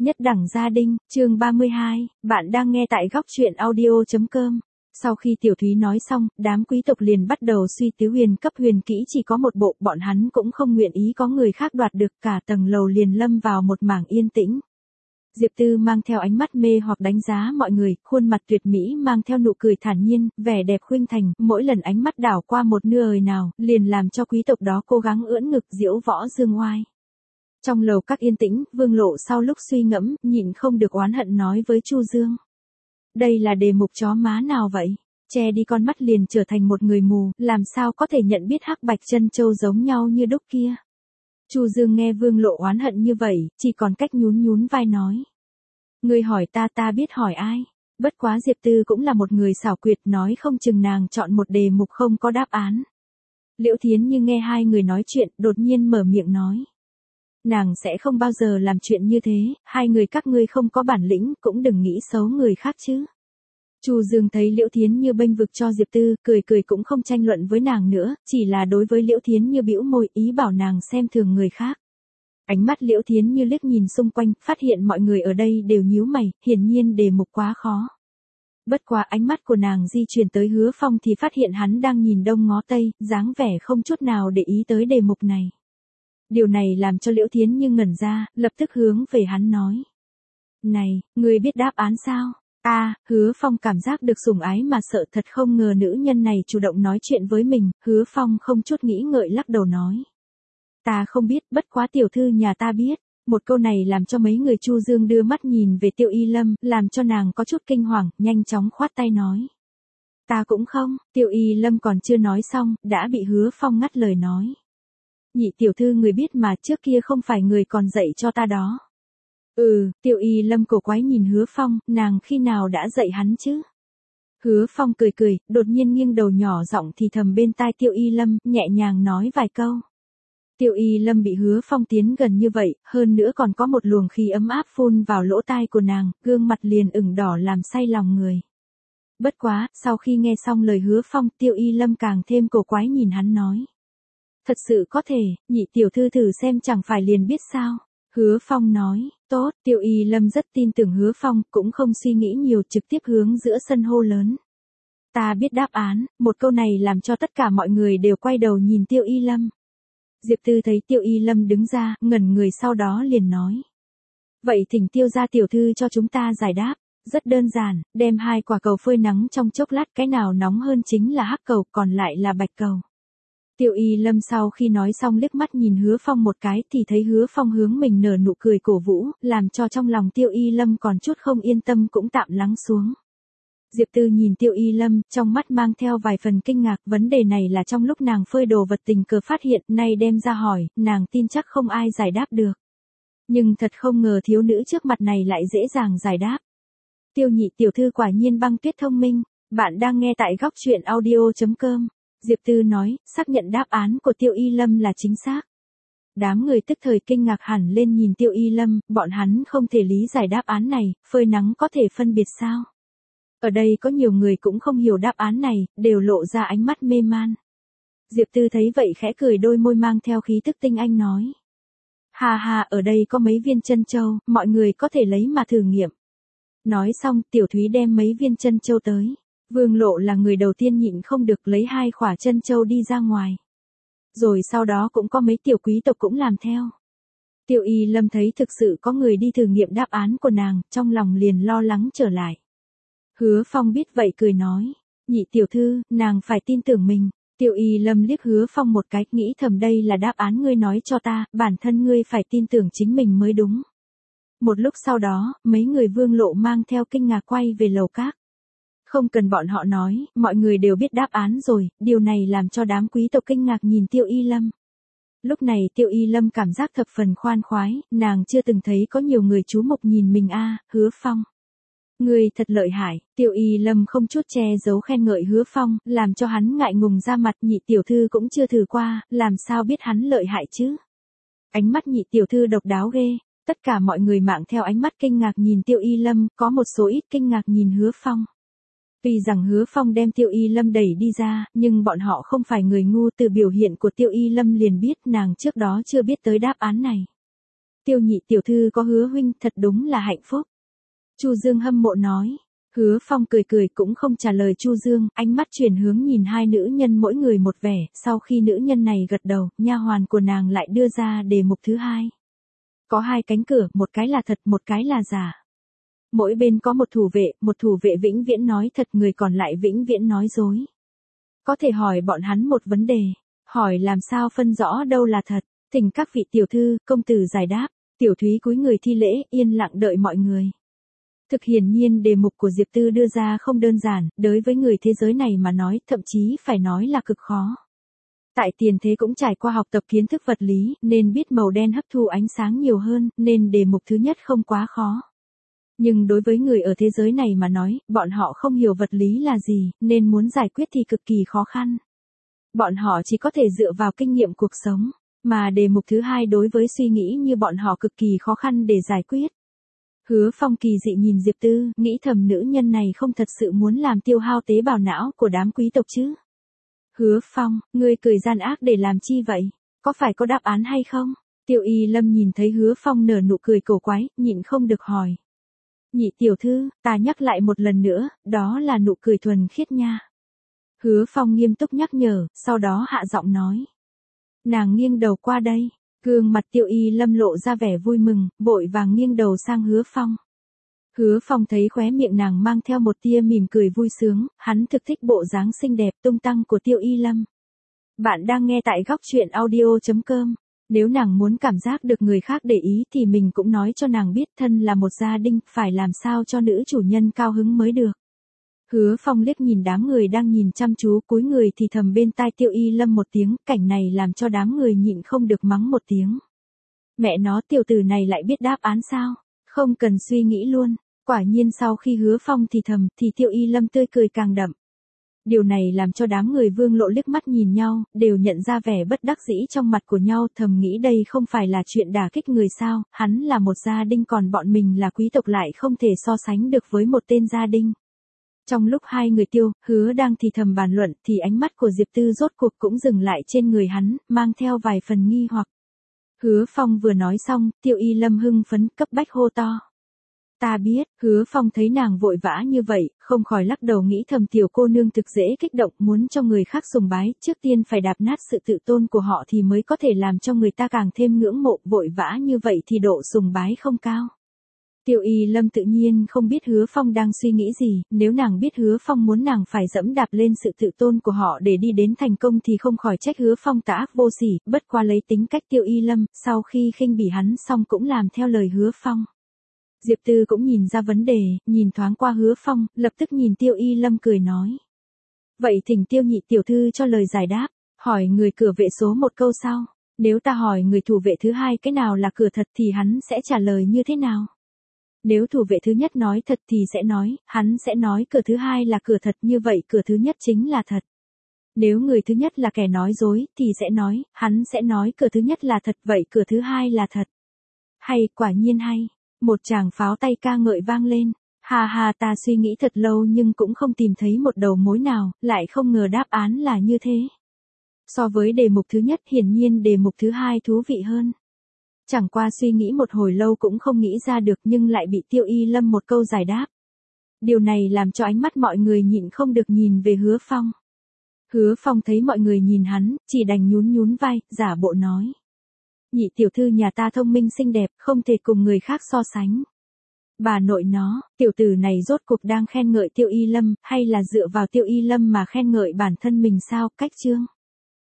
Nhất đẳng gia đình, chương 32, bạn đang nghe tại góc truyện audio.com. Sau khi Tiểu Thúy nói xong, đám quý tộc liền bắt đầu suy tứ huyền cấp huyền kỹ chỉ có một bộ, bọn hắn cũng không nguyện ý có người khác đoạt được, cả tầng lầu liền lâm vào một mảng yên tĩnh. Diệp Tư mang theo ánh mắt mê hoặc đánh giá mọi người, khuôn mặt tuyệt mỹ mang theo nụ cười thản nhiên, vẻ đẹp khuynh thành, mỗi lần ánh mắt đảo qua một nửa nào, liền làm cho quý tộc đó cố gắng ưỡn ngực diễu võ dương oai. Trong lầu các yên tĩnh, Vương Lộ sau lúc suy ngẫm, nhịn không được oán hận nói với Chu Dương. Đây là đề mục chó má nào vậy? Che đi con mắt liền trở thành một người mù, làm sao có thể nhận biết hắc bạch chân châu giống nhau như đúc kia? Chu Dương nghe Vương Lộ oán hận như vậy, chỉ còn cách nhún nhún vai nói. Ngươi hỏi ta biết hỏi ai? Bất quá Diệp Tư cũng là một người xảo quyệt, nói không chừng nàng chọn một đề mục không có đáp án. Liễu Thiến Như nghe hai người nói chuyện, đột nhiên mở miệng nói. Nàng sẽ không bao giờ làm chuyện như thế, hai người các ngươi không có bản lĩnh, cũng đừng nghĩ xấu người khác chứ. Chu Dương thấy Liễu Thiến Như bênh vực cho Diệp Tư, cười cũng không tranh luận với nàng nữa, chỉ là đối với Liễu Thiến Như bĩu môi, ý bảo nàng xem thường người khác. Ánh mắt Liễu Thiến Như liếc nhìn xung quanh, phát hiện mọi người ở đây đều nhíu mày, hiển nhiên đề mục quá khó. Bất quá ánh mắt của nàng di chuyển tới Hứa Phong thì phát hiện hắn đang nhìn đông ngó tây, dáng vẻ không chút nào để ý tới đề mục này. Điều này làm cho Liễu Thiến Như ngẩn ra, lập tức hướng về hắn nói. Này, ngươi biết đáp án sao? Hứa Phong cảm giác được sủng ái mà sợ, thật không ngờ nữ nhân này chủ động nói chuyện với mình. Hứa Phong không chút nghĩ ngợi lắc đầu nói. Ta không biết, bất quá tiểu thư nhà ta biết. Một câu này làm cho mấy người Chu Dương đưa mắt nhìn về Tiêu Y Lâm, làm cho nàng có chút kinh hoàng, nhanh chóng khoát tay nói. Ta cũng không. Tiêu Y Lâm còn chưa nói xong, đã bị Hứa Phong ngắt lời nói. Nhị tiểu thư người biết mà, trước kia không phải người còn dạy cho ta đó. Tiêu Y Lâm cổ quái nhìn Hứa Phong, nàng khi nào đã dạy hắn chứ? Hứa Phong cười, đột nhiên nghiêng đầu nhỏ giọng thì thầm bên tai Tiêu Y Lâm, nhẹ nhàng nói vài câu. Tiêu Y Lâm bị Hứa Phong tiến gần như vậy, hơn nữa còn có một luồng khí ấm áp phun vào lỗ tai của nàng, gương mặt liền ửng đỏ làm say lòng người. Bất quá, sau khi nghe xong lời Hứa Phong, Tiêu Y Lâm càng thêm cổ quái nhìn hắn nói. Thật sự có thể, nhị tiểu thư thử xem chẳng phải liền biết sao. Hứa Phong nói, tốt, Tiêu Y Lâm rất tin tưởng Hứa Phong, cũng không suy nghĩ nhiều, trực tiếp hướng giữa sân hô lớn. Ta biết đáp án, một câu này làm cho tất cả mọi người đều quay đầu nhìn Tiêu Y Lâm. Diệp Tư thấy Tiêu Y Lâm đứng ra, ngẩn người sau đó liền nói. Vậy thỉnh Tiêu gia tiểu thư cho chúng ta giải đáp. Rất đơn giản, đem hai quả cầu phơi nắng trong chốc lát, cái nào nóng hơn chính là hắc cầu, còn lại là bạch cầu. Tiêu Y Lâm sau khi nói xong liếc mắt nhìn Hứa Phong một cái thì thấy Hứa Phong hướng mình nở nụ cười cổ vũ, làm cho trong lòng Tiêu Y Lâm còn chút không yên tâm cũng tạm lắng xuống. Diệp Tư nhìn Tiêu Y Lâm, trong mắt mang theo vài phần kinh ngạc, vấn đề này là trong lúc nàng phơi đồ vật tình cờ phát hiện, nay đem ra hỏi, nàng tin chắc không ai giải đáp được. Nhưng thật không ngờ thiếu nữ trước mặt này lại dễ dàng giải đáp. Tiêu nhị tiểu thư quả nhiên băng tuyết thông minh, bạn đang nghe tại góc truyện audio.com. Diệp Tư nói, xác nhận đáp án của Tiêu Y Lâm là chính xác. Đám người tức thời kinh ngạc hẳn lên nhìn Tiêu Y Lâm, bọn hắn không thể lý giải đáp án này, phơi nắng có thể phân biệt sao? Ở đây có nhiều người cũng không hiểu đáp án này, đều lộ ra ánh mắt mê man. Diệp Tư thấy vậy khẽ cười đôi môi mang theo khí tức tinh anh nói. Ha, ở đây có mấy viên chân châu, mọi người có thể lấy mà thử nghiệm. Nói xong, Tiểu Thúy đem mấy viên chân châu tới. Vương Lộ là người đầu tiên nhịn không được lấy hai khỏa chân châu đi ra ngoài. Rồi sau đó cũng có mấy tiểu quý tộc cũng làm theo. Tiêu Y Lâm thấy thực sự có người đi thử nghiệm đáp án của nàng, trong lòng liền lo lắng trở lại. Hứa Phong biết vậy cười nói, nhị tiểu thư, nàng phải tin tưởng mình. Tiêu Y Lâm liếc Hứa Phong một cái, nghĩ thầm đây là đáp án ngươi nói cho ta, bản thân ngươi phải tin tưởng chính mình mới đúng. Một lúc sau đó, mấy người Vương Lộ mang theo kinh ngạc quay về lầu các. Không cần bọn họ nói, mọi người đều biết đáp án rồi, điều này làm cho đám quý tộc kinh ngạc nhìn Tiêu Y Lâm. Lúc này Tiêu Y Lâm cảm giác thập phần khoan khoái, nàng chưa từng thấy có nhiều người chú mục nhìn mình Hứa Phong. Người thật lợi hại, Tiêu Y Lâm không chút che giấu khen ngợi Hứa Phong, làm cho hắn ngại ngùng ra mặt, nhị tiểu thư cũng chưa thử qua, làm sao biết hắn lợi hại chứ. Ánh mắt nhị tiểu thư độc đáo ghê, tất cả mọi người mạng theo ánh mắt kinh ngạc nhìn Tiêu Y Lâm, có một số ít kinh ngạc nhìn Hứa Phong. Tuy rằng Hứa Phong đem Tiêu Y Lâm đẩy đi ra, nhưng bọn họ không phải người ngu, từ biểu hiện của Tiêu Y Lâm liền biết nàng trước đó chưa biết tới đáp án này. Tiêu nhị tiểu thư có Hứa huynh thật đúng là hạnh phúc. Chu Dương hâm mộ nói. Hứa Phong cười cười cũng không trả lời Chu Dương, ánh mắt chuyển hướng nhìn hai nữ nhân mỗi người một vẻ, sau khi nữ nhân này gật đầu, nha hoàn của nàng lại đưa ra đề mục thứ hai. Có hai cánh cửa, một cái là thật, một cái là giả. Mỗi bên có một thủ vệ vĩnh viễn nói thật, người còn lại vĩnh viễn nói dối. Có thể hỏi bọn hắn một vấn đề, hỏi làm sao phân rõ đâu là thật, thỉnh các vị tiểu thư, công tử giải đáp. Tiểu Thúy cúi người thi lễ, yên lặng đợi mọi người. Thực hiển nhiên đề mục của Diệp Tư đưa ra không đơn giản, đối với người thế giới này mà nói, thậm chí phải nói là cực khó. Tại tiền thế cũng trải qua học tập kiến thức vật lý, nên biết màu đen hấp thu ánh sáng nhiều hơn, nên đề mục thứ nhất không quá khó. Nhưng đối với người ở thế giới này mà nói, bọn họ không hiểu vật lý là gì, nên muốn giải quyết thì cực kỳ khó khăn. Bọn họ chỉ có thể dựa vào kinh nghiệm cuộc sống, mà đề mục thứ hai đối với suy nghĩ như bọn họ cực kỳ khó khăn để giải quyết. Hứa Phong kỳ dị nhìn Diệp Tư, nghĩ thầm nữ nhân này không thật sự muốn làm tiêu hao tế bào não của đám quý tộc chứ. Hứa Phong, ngươi cười gian ác để làm chi vậy? Có phải có đáp án hay không? Tiêu Y Lâm nhìn thấy Hứa Phong nở nụ cười cổ quái, nhịn không được hỏi. Nhị tiểu thư, ta nhắc lại một lần nữa, đó là nụ cười thuần khiết nha. Hứa Phong nghiêm túc nhắc nhở, sau đó hạ giọng nói. Nàng nghiêng đầu qua đây. Gương mặt Tiêu Y Lâm lộ ra vẻ vui mừng, vội vàng nghiêng đầu sang Hứa Phong. Hứa Phong thấy khóe miệng nàng mang theo một tia mỉm cười vui sướng, hắn thực thích bộ dáng xinh đẹp tung tăng của Tiêu Y Lâm. Bạn đang nghe tại góc truyện audio.com. Nếu nàng muốn cảm giác được người khác để ý thì mình cũng nói cho nàng biết thân là một gia đình, phải làm sao cho nữ chủ nhân cao hứng mới được. Hứa Phong liếc nhìn đám người đang nhìn chăm chú, cúi người thì thầm bên tai Tiêu Y Lâm một tiếng, cảnh này làm cho đám người nhịn không được mắng một tiếng. Mẹ nó, tiểu tử này lại biết đáp án sao? Không cần suy nghĩ luôn. Quả nhiên sau khi Hứa Phong thì thầm thì Tiêu Y Lâm tươi cười càng đậm. Điều này làm cho đám người Vương Lộ liếc mắt nhìn nhau, đều nhận ra vẻ bất đắc dĩ trong mặt của nhau, thầm nghĩ đây không phải là chuyện đả kích người sao, hắn là một gia đình còn bọn mình là quý tộc lại không thể so sánh được với một tên gia đình. Trong lúc hai người Tiêu, Hứa đang thì thầm bàn luận thì ánh mắt của Diệp Tư rốt cuộc cũng dừng lại trên người hắn, mang theo vài phần nghi hoặc. Hứa Phong vừa nói xong, Tiêu Y Lâm hưng phấn cấp bách hô to. Ta biết, Hứa Phong thấy nàng vội vã như vậy, không khỏi lắc đầu nghĩ thầm tiểu cô nương thực dễ kích động, muốn cho người khác sùng bái, trước tiên phải đạp nát sự tự tôn của họ thì mới có thể làm cho người ta càng thêm ngưỡng mộ, vội vã như vậy thì độ sùng bái không cao. Tiêu Y Lâm tự nhiên không biết Hứa Phong đang suy nghĩ gì, nếu nàng biết Hứa Phong muốn nàng phải dẫm đạp lên sự tự tôn của họ để đi đến thành công thì không khỏi trách Hứa Phong tà ác vô sỉ, bất qua lấy tính cách Tiêu Y Lâm, sau khi khinh bỉ hắn xong cũng làm theo lời Hứa Phong. Diệp Tư cũng nhìn ra vấn đề, nhìn thoáng qua Hứa Phong, lập tức nhìn Tiêu Y Lâm cười nói. Vậy thỉnh Tiêu nhị tiểu thư cho lời giải đáp, hỏi người cửa vệ số một câu sau, nếu ta hỏi người thủ vệ thứ hai cái nào là cửa thật thì hắn sẽ trả lời như thế nào? Nếu thủ vệ thứ nhất nói thật thì hắn sẽ nói cửa thứ hai là cửa thật, như vậy cửa thứ nhất chính là thật. Nếu người thứ nhất là kẻ nói dối thì hắn sẽ nói cửa thứ nhất là thật, vậy cửa thứ hai là thật. Hay, quả nhiên hay. Một tràng pháo tay ca ngợi vang lên. Ha ha, ta suy nghĩ thật lâu nhưng cũng không tìm thấy một đầu mối nào, lại không ngờ đáp án là như thế. So với đề mục thứ nhất hiển nhiên đề mục thứ hai thú vị hơn. Chẳng qua suy nghĩ một hồi lâu cũng không nghĩ ra được nhưng lại bị Tiêu Y Lâm một câu giải đáp. Điều này làm cho ánh mắt mọi người nhịn không được nhìn về Hứa Phong. Hứa Phong thấy mọi người nhìn hắn, chỉ đành nhún vai, giả bộ nói. Nhị tiểu thư nhà ta thông minh xinh đẹp, không thể cùng người khác so sánh. Bà nội nó, tiểu tử này rốt cuộc đang khen ngợi Tiêu Y Lâm, hay là dựa vào Tiêu Y Lâm mà khen ngợi bản thân mình sao, cách chương.